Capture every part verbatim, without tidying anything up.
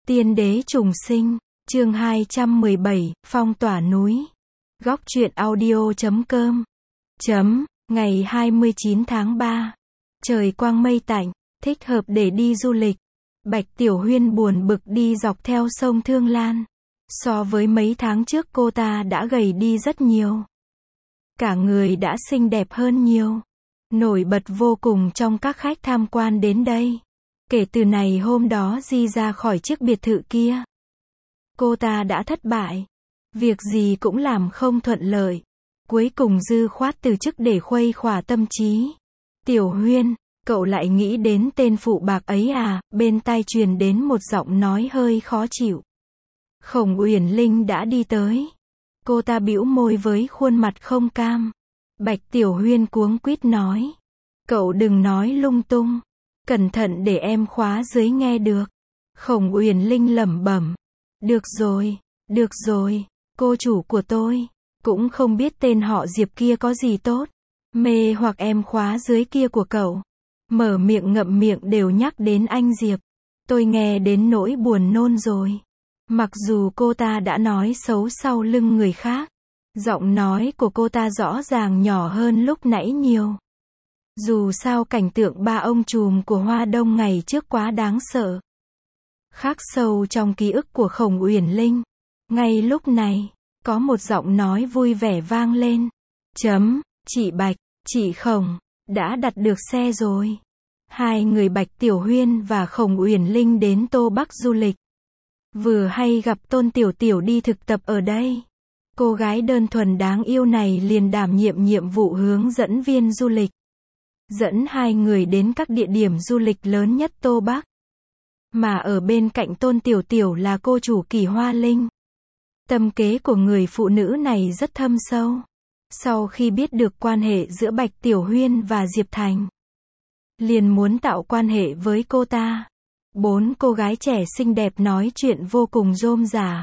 Tiên đế trùng sinh, chương hai trăm mười bảy, phong tỏa núi. Góc truyện audio chấm com. Chấm, ngày hai mươi chín tháng ba. Trời quang mây tạnh, thích hợp để đi du lịch. Bạch Tiểu Huyên buồn bực đi dọc theo sông Thương Lan. So với mấy tháng trước cô ta đã gầy đi rất nhiều. Cả người đã xinh đẹp hơn nhiều. Nổi bật vô cùng trong các khách tham quan đến đây. Kể từ ngày hôm đó di ra khỏi chiếc biệt thự kia, cô ta đã thất bại. Việc gì cũng làm không thuận lợi. Cuối cùng dư khoát từ chức để khuây khỏa tâm trí. Tiểu Huyên, cậu lại nghĩ đến tên phụ bạc ấy à? Bên tai truyền đến một giọng nói hơi khó chịu. Khổng Uyển Linh đã đi tới. Cô ta bĩu môi với khuôn mặt không cam. Bạch Tiểu Huyên cuống quýt nói. Cậu đừng nói lung tung. Cẩn thận để em khóa dưới nghe được. Khổng Uyển Linh lẩm bẩm. Được rồi, được rồi, cô chủ của tôi. Cũng không biết tên họ Diệp kia có gì tốt. Mê hoặc em khóa dưới kia của cậu. Mở miệng ngậm miệng đều nhắc đến anh Diệp. Tôi nghe đến nỗi buồn nôn rồi. Mặc dù cô ta đã nói xấu sau lưng người khác. Giọng nói của cô ta rõ ràng nhỏ hơn lúc nãy nhiều. Dù sao cảnh tượng ba ông trùm của Hoa Đông ngày trước quá đáng sợ. Khắc sâu trong ký ức của Khổng Uyển Linh. Ngay lúc này, có một giọng nói vui vẻ vang lên. Chấm, chị Bạch, chị Khổng, đã đặt được xe rồi. Hai người Bạch Tiểu Huyên và Khổng Uyển Linh đến Tô Bắc du lịch. Vừa hay gặp Tôn Tiểu Tiểu đi thực tập ở đây. Cô gái đơn thuần đáng yêu này liền đảm nhiệm nhiệm vụ hướng dẫn viên du lịch. Dẫn hai người đến các địa điểm du lịch lớn nhất Tô Bắc. Mà ở bên cạnh Tôn Tiểu Tiểu là cô chủ Kỳ Hoa Linh. Tâm kế của người phụ nữ này rất thâm sâu. Sau khi biết được quan hệ giữa Bạch Tiểu Huyên và Diệp Thành, liền muốn tạo quan hệ với cô ta. Bốn cô gái trẻ xinh đẹp nói chuyện vô cùng rôm rả.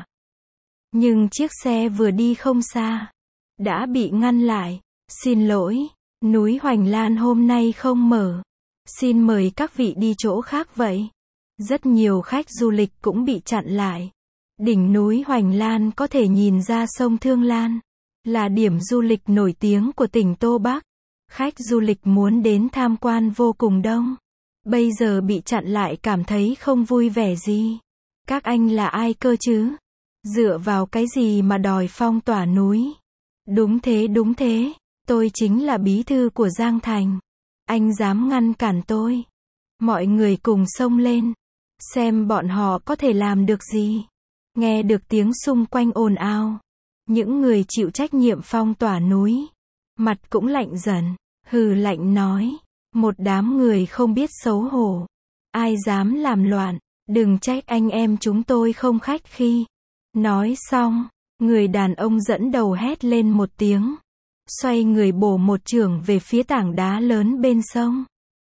Nhưng chiếc xe vừa đi không xa, đã bị ngăn lại. Xin lỗi, núi Hoành Lan hôm nay không mở. Xin mời các vị đi chỗ khác vậy. Rất nhiều khách du lịch cũng bị chặn lại. Đỉnh núi Hoành Lan có thể nhìn ra sông Thương Lan. Là điểm du lịch nổi tiếng của tỉnh Tô Bắc. Khách du lịch muốn đến tham quan vô cùng đông. Bây giờ bị chặn lại cảm thấy không vui vẻ gì. Các anh là ai cơ chứ? Dựa vào cái gì mà đòi phong tỏa núi? Đúng thế đúng thế. Tôi chính là bí thư của Giang Thành. Anh dám ngăn cản tôi? Mọi người cùng xông lên. Xem bọn họ có thể làm được gì. Nghe được tiếng xung quanh ồn ào. Những người chịu trách nhiệm phong tỏa núi. Mặt cũng lạnh dần. Hừ lạnh nói. Một đám người không biết xấu hổ. Ai dám làm loạn. Đừng trách anh em chúng tôi không khách khí. Nói xong, người đàn ông dẫn đầu hét lên một tiếng. Xoay người bổ một chưởng về phía tảng đá lớn bên sông.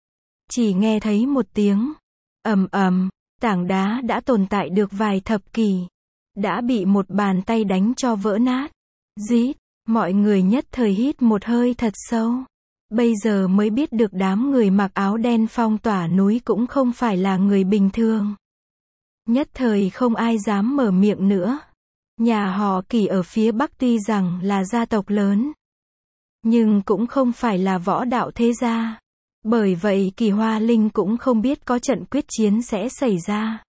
Chỉ nghe thấy một tiếng ầm ầm, tảng đá đã tồn tại được vài thập kỷ, đã bị một bàn tay đánh cho vỡ nát. Rít, mọi người nhất thời hít một hơi thật sâu. Bây giờ mới biết được đám người mặc áo đen phong tỏa núi cũng không phải là người bình thường. Nhất thời không ai dám mở miệng nữa. Nhà họ Kỳ ở phía Bắc tuy rằng là gia tộc lớn, nhưng cũng không phải là võ đạo thế gia. Bởi vậy Kỳ Hoa Linh cũng không biết có trận quyết chiến sẽ xảy ra.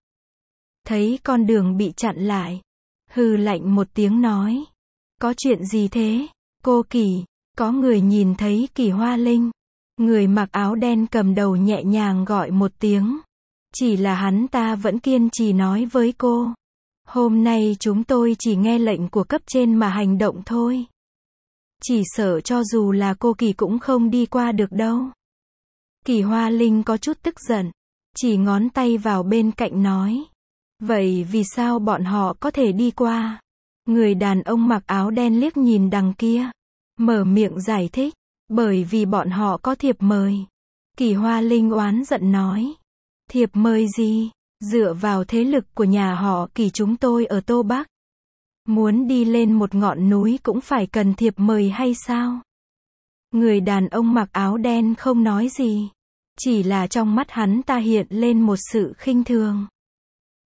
Thấy con đường bị chặn lại, hừ lạnh một tiếng nói. Có chuyện gì thế? Cô Kỳ, có người nhìn thấy Kỳ Hoa Linh. Người mặc áo đen cầm đầu nhẹ nhàng gọi một tiếng. Chỉ là hắn ta vẫn kiên trì nói với cô. Hôm nay chúng tôi chỉ nghe lệnh của cấp trên mà hành động thôi. Chỉ sợ cho dù là cô Kỳ cũng không đi qua được đâu. Kỳ Hoa Linh có chút tức giận. Chỉ ngón tay vào bên cạnh nói. Vậy vì sao bọn họ có thể đi qua? Người đàn ông mặc áo đen liếc nhìn đằng kia. Mở miệng giải thích. Bởi vì bọn họ có thiệp mời. Kỳ Hoa Linh oán giận nói. Thiệp mời gì? Dựa vào thế lực của nhà họ Kỳ chúng tôi ở Tô Bắc. Muốn đi lên một ngọn núi cũng phải cần thiệp mời hay sao? Người đàn ông mặc áo đen không nói gì. Chỉ là trong mắt hắn ta hiện lên một sự khinh thường.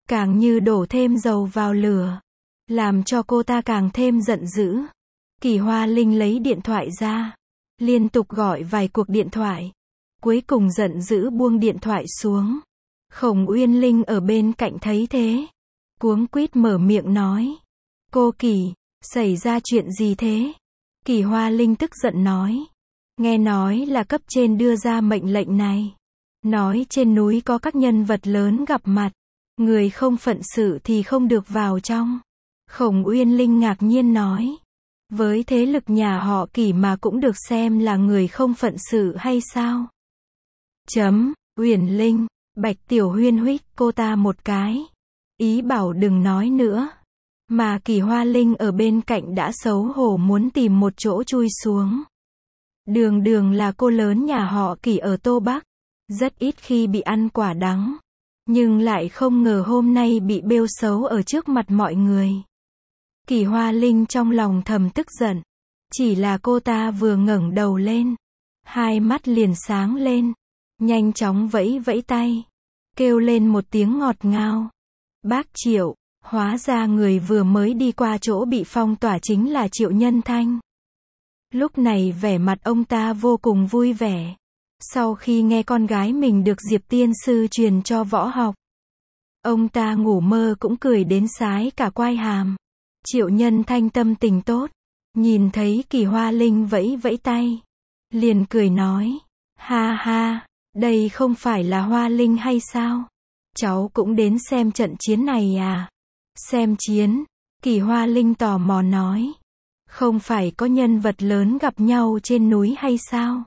càng như đổ thêm dầu vào lửa, làm cho cô ta càng thêm giận dữ. Kỳ Hoa Linh lấy điện thoại ra, liên tục gọi vài cuộc điện thoại, cuối cùng giận dữ buông điện thoại xuống. Khổng Uyên Linh ở bên cạnh thấy thế, cuống quýt mở miệng nói, cô Kỳ, xảy ra chuyện gì thế? Kỳ Hoa Linh tức giận nói, nghe nói là cấp trên đưa ra mệnh lệnh này, nói trên núi có các nhân vật lớn gặp mặt, người không phận sự thì không được vào trong. Khổng Uyên Linh ngạc nhiên nói, với thế lực nhà họ Kỳ mà cũng được xem là người không phận sự hay sao? Chấm, Uyển Linh, Bạch Tiểu Huyên huých cô ta một cái, ý bảo đừng nói nữa. Mà Kỳ Hoa Linh ở bên cạnh đã xấu hổ muốn tìm một chỗ chui xuống. Đường đường là cô lớn nhà họ Kỳ ở Tô Bắc, rất ít khi bị ăn quả đắng, nhưng lại không ngờ hôm nay bị bêu xấu ở trước mặt mọi người. Kỳ Hoa Linh trong lòng thầm tức giận, chỉ là cô ta vừa ngẩng đầu lên, hai mắt liền sáng lên, nhanh chóng vẫy vẫy tay, kêu lên một tiếng ngọt ngào. Bác Triệu, hóa ra người vừa mới đi qua chỗ bị phong tỏa chính là Triệu Nhân Thanh. Lúc này vẻ mặt ông ta vô cùng vui vẻ. Sau khi nghe con gái mình được Diệp Tiên Sư truyền cho võ học, ông ta ngủ mơ cũng cười đến sái cả quai hàm. Triệu Nhân Thanh tâm tình tốt, nhìn thấy Kỳ Hoa Linh vẫy vẫy tay, liền cười nói, ha ha, đây không phải là Hoa Linh hay sao? Cháu cũng đến xem trận chiến này à? Xem chiến? Kỳ Hoa Linh tò mò nói, không phải có nhân vật lớn gặp nhau trên núi hay sao?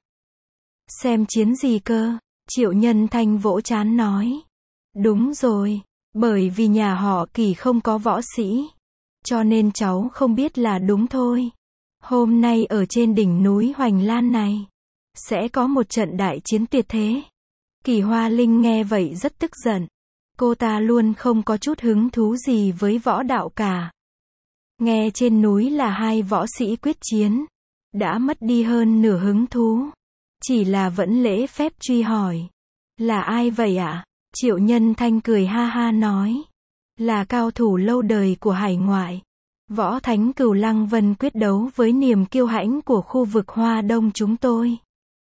Xem chiến gì cơ? Triệu Nhân Thanh vỗ trán nói, đúng rồi, bởi vì nhà họ Kỳ không có võ sĩ, cho nên cháu không biết là đúng thôi. Hôm nay ở trên đỉnh núi Hoành Lan này, sẽ có một trận đại chiến tuyệt thế. Kỳ Hoa Linh nghe vậy rất tức giận. Cô ta luôn không có chút hứng thú gì với võ đạo cả. Nghe trên núi là hai võ sĩ quyết chiến, đã mất đi hơn nửa hứng thú. Chỉ là vẫn lễ phép truy hỏi, là ai vậy ạ? Triệu Nhân Thanh cười ha ha nói, là cao thủ lâu đời của hải ngoại. Võ thánh Cửu Lăng Vân quyết đấu với niềm kiêu hãnh của khu vực Hoa Đông chúng tôi.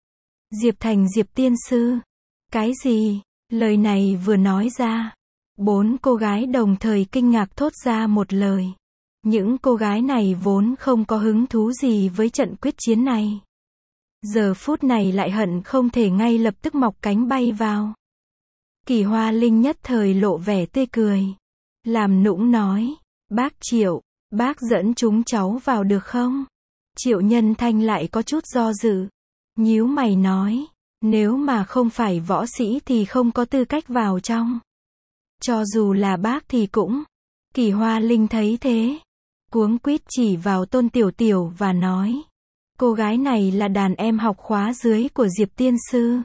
Diệp Thành Diệp Tiên Sư. Cái gì? Lời này vừa nói ra, bốn cô gái đồng thời kinh ngạc thốt ra một lời. Những cô gái này vốn không có hứng thú gì với trận quyết chiến này, giờ phút này lại hận không thể ngay lập tức mọc cánh bay vào. Kỳ Hoa Linh nhất thời lộ vẻ tươi cười, làm nũng nói, bác Triệu, bác dẫn chúng cháu vào được không? Triệu Nhân Thanh lại có chút do dự, nhíu mày nói, nếu mà không phải võ sĩ thì không có tư cách vào trong. Cho dù là bác thì cũng. Kỳ Hoa Linh thấy thế, cuống quýt chỉ vào Tôn Tiểu Tiểu và nói, cô gái này là đàn em học khóa dưới của Diệp Tiên Sư.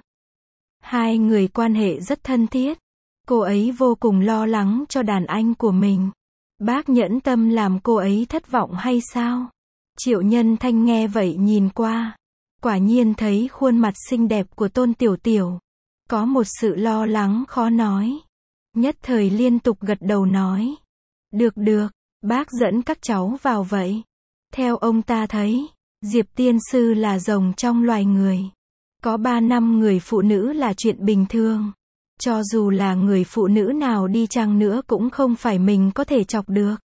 Hai người quan hệ rất thân thiết. Cô ấy vô cùng lo lắng cho đàn anh của mình. Bác nhẫn tâm làm cô ấy thất vọng hay sao? Triệu Nhân Thanh nghe vậy nhìn qua, quả nhiên thấy khuôn mặt xinh đẹp của Tôn Tiểu Tiểu, có một sự lo lắng khó nói. Nhất thời liên tục gật đầu nói, được được, bác dẫn các cháu vào vậy. Theo ông ta thấy, Diệp Tiên Sư là rồng trong loài người. Có ba năm người phụ nữ là chuyện bình thường. Cho dù là người phụ nữ nào đi chăng nữa cũng không phải mình có thể chọc được.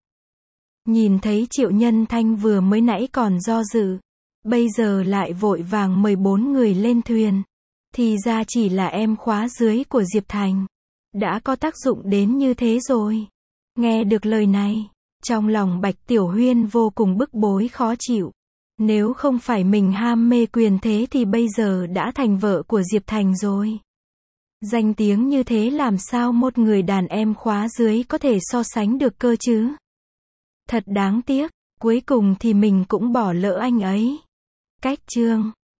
Nhìn thấy Triệu Nhân Thanh vừa mới nãy còn do dự, bây giờ lại vội vàng mời bốn người lên thuyền. Thì ra chỉ là em khóa dưới của Diệp Thành. Đã có tác dụng đến như thế rồi. Nghe được lời này, trong lòng Bạch Tiểu Huyên vô cùng bức bối khó chịu. Nếu không phải mình ham mê quyền thế thì bây giờ đã thành vợ của Diệp Thành rồi. Danh tiếng như thế làm sao một người đàn em khóa dưới có thể so sánh được cơ chứ? Thật đáng tiếc, cuối cùng thì mình cũng bỏ lỡ anh ấy. Cách chương